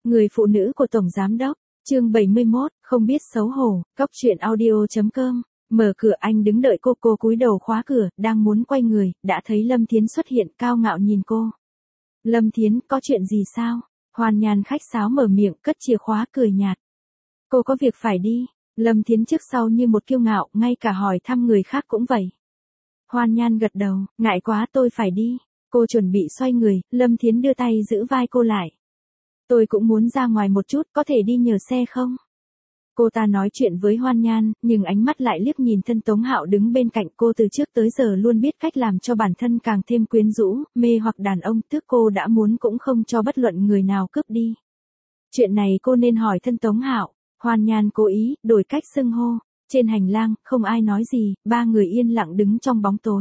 Người phụ nữ của Tổng Giám Đốc, chương 71, không biết xấu hổ, cóc truyện audio.com. Mở cửa anh đứng đợi cô cúi đầu khóa cửa, đang muốn quay người, đã thấy Lâm Thiến xuất hiện cao ngạo nhìn cô. Lâm Thiến, có chuyện gì sao? Hoàn Nhan khách sáo mở miệng, cất chìa khóa cười nhạt. Cô có việc phải đi. Lâm Thiến trước sau như một kiêu ngạo, ngay cả hỏi thăm người khác cũng vậy. Hoàn Nhan gật đầu, ngại quá tôi phải đi. Cô chuẩn bị xoay người, Lâm Thiến đưa tay giữ vai cô lại. Tôi cũng muốn ra ngoài một chút, có thể đi nhờ xe không? Cô ta nói chuyện với Hoàn Nhan, nhưng ánh mắt lại liếc nhìn thân Tống Hạo đứng bên cạnh cô từ trước tới giờ luôn biết cách làm cho bản thân càng thêm quyến rũ, mê hoặc đàn ông, tức cô đã muốn cũng không cho bất luận người nào cướp đi. Chuyện này cô nên hỏi thân Tống Hạo. Hoàn Nhan cố ý, đổi cách xưng hô. Trên hành lang, không ai nói gì, ba người yên lặng đứng trong bóng tối.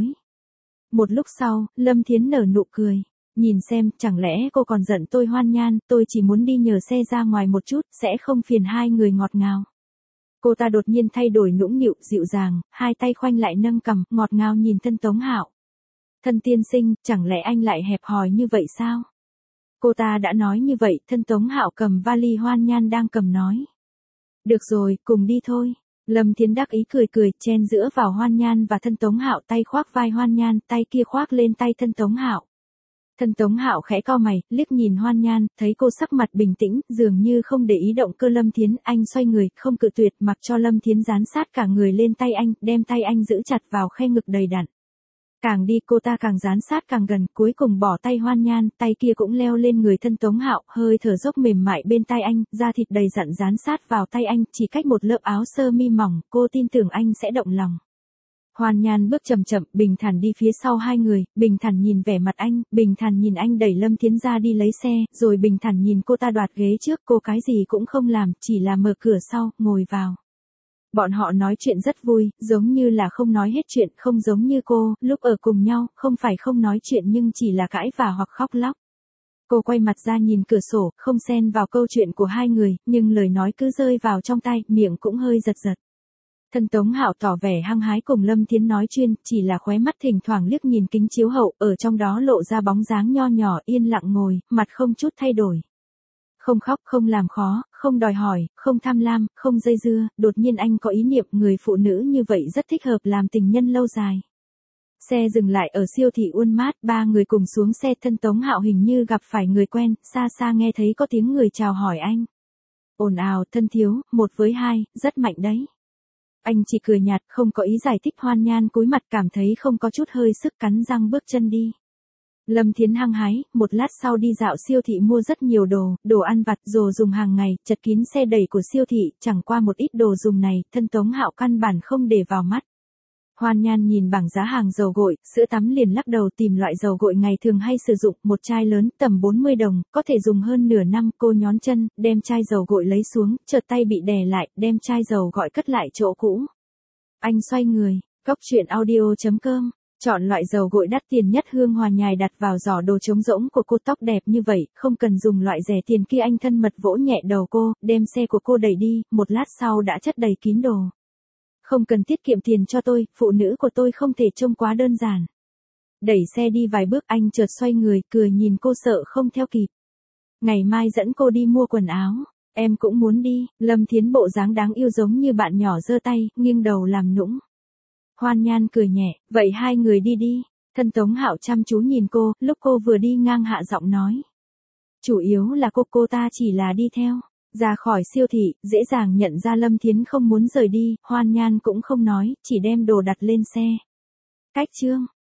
Một lúc sau, Lâm Thiến nở nụ cười. Nhìn xem, chẳng lẽ cô còn giận tôi Hoàn Nhan, tôi chỉ muốn đi nhờ xe ra ngoài một chút, sẽ không phiền hai người ngọt ngào. Cô ta đột nhiên thay đổi nũng nịu, dịu dàng, hai tay khoanh lại nâng cằm, ngọt ngào nhìn thân Tống Hạo. Thân tiên sinh, chẳng lẽ anh lại hẹp hòi như vậy sao? Cô ta đã nói như vậy, thân Tống Hạo cầm vali Hoàn Nhan đang cầm nói. Được rồi, cùng đi thôi. Lâm Thiến đắc ý cười, chen giữa vào Hoàn Nhan và thân Tống Hạo, tay khoác vai Hoàn Nhan, tay kia khoác lên tay thân Tống Hạo. Thân Tống Hạo khẽ cau mày, liếc nhìn Hoàn Nhan, thấy cô sắc mặt bình tĩnh, dường như không để ý động cơ Lâm Thiến, anh xoay người, không cự tuyệt, mặc cho Lâm Thiến dán sát cả người lên tay anh, đem tay anh giữ chặt vào khe ngực đầy đặn. Càng đi cô ta càng dán sát càng gần, cuối cùng bỏ tay Hoàn Nhan, tay kia cũng leo lên người thân Tống Hạo, hơi thở dốc mềm mại bên tai anh, da thịt đầy dặn dán sát vào tay anh, chỉ cách một lớp áo sơ mi mỏng, cô tin tưởng anh sẽ động lòng. Hoàn Nhan bước chậm chậm, bình thản đi phía sau hai người, bình thản nhìn vẻ mặt anh, bình thản nhìn anh đẩy Lâm Thiến ra đi lấy xe, rồi bình thản nhìn cô ta đoạt ghế trước, cô cái gì cũng không làm, chỉ là mở cửa sau, ngồi vào. Bọn họ nói chuyện rất vui, giống như là không nói hết chuyện, không giống như cô, lúc ở cùng nhau, không phải không nói chuyện nhưng chỉ là cãi vả hoặc khóc lóc. Cô quay mặt ra nhìn cửa sổ, không xen vào câu chuyện của hai người, nhưng lời nói cứ rơi vào trong tai, miệng cũng hơi giật giật. Thân Tống Hạo tỏ vẻ hăng hái cùng Lâm Thiến nói chuyên, chỉ là khóe mắt thỉnh thoảng liếc nhìn kính chiếu hậu, ở trong đó lộ ra bóng dáng nho nhỏ yên lặng ngồi, mặt không chút thay đổi. Không khóc, không làm khó, không đòi hỏi, không tham lam, không dây dưa, đột nhiên anh có ý niệm người phụ nữ như vậy rất thích hợp làm tình nhân lâu dài. Xe dừng lại ở siêu thị Uôn Mát, ba người cùng xuống xe, thân Tống Hạo hình như gặp phải người quen, xa xa nghe thấy có tiếng người chào hỏi anh. Ồn ào, thân thiếu, 1 với 2, rất mạnh đấy. Anh chỉ cười nhạt, không có ý giải thích. Hoàn Nhan cúi mặt cảm thấy không có chút hơi sức, cắn răng bước chân đi. Lâm Thiến hăng hái, một lát sau đi dạo siêu thị mua rất nhiều đồ ăn vặt, đồ dùng hàng ngày, chật kín xe đẩy của siêu thị, chẳng qua một ít đồ dùng này, thân Tống Hạo căn bản không để vào mắt. Hoàn Nhan nhìn bảng giá hàng dầu gội, sữa tắm liền lắc đầu tìm loại dầu gội ngày thường hay sử dụng, một chai lớn, tầm 40 đồng, có thể dùng hơn nửa năm, cô nhón chân, đem chai dầu gội lấy xuống, chợt tay bị đè lại, đem chai dầu gội cất lại chỗ cũ. Anh xoay người, cóc truyện audio.com, chọn loại dầu gội đắt tiền nhất hương hòa nhài đặt vào giỏ đồ trống rỗng của cô, tóc đẹp như vậy, không cần dùng loại rẻ tiền kia. Anh thân mật vỗ nhẹ đầu cô, đem xe của cô đẩy đi, một lát sau đã chất đầy kín đồ. Không cần tiết kiệm tiền cho tôi, phụ nữ của tôi không thể trông quá đơn giản. Đẩy xe đi vài bước anh chợt xoay người, cười nhìn cô sợ không theo kịp. Ngày mai dẫn cô đi mua quần áo, em cũng muốn đi. Lâm Thiến bộ dáng đáng yêu giống như bạn nhỏ giơ tay, nghiêng đầu làm nũng. Hoàn Nhan cười nhẹ, vậy hai người đi đi. Thân Tống Hạo chăm chú nhìn cô, lúc cô vừa đi ngang hạ giọng nói. Chủ yếu là cô ta chỉ là đi theo. Ra khỏi siêu thị, dễ dàng nhận ra Lâm Thiến không muốn rời đi, Hoàn Nhan cũng không nói, chỉ đem đồ đặt lên xe. Cách chương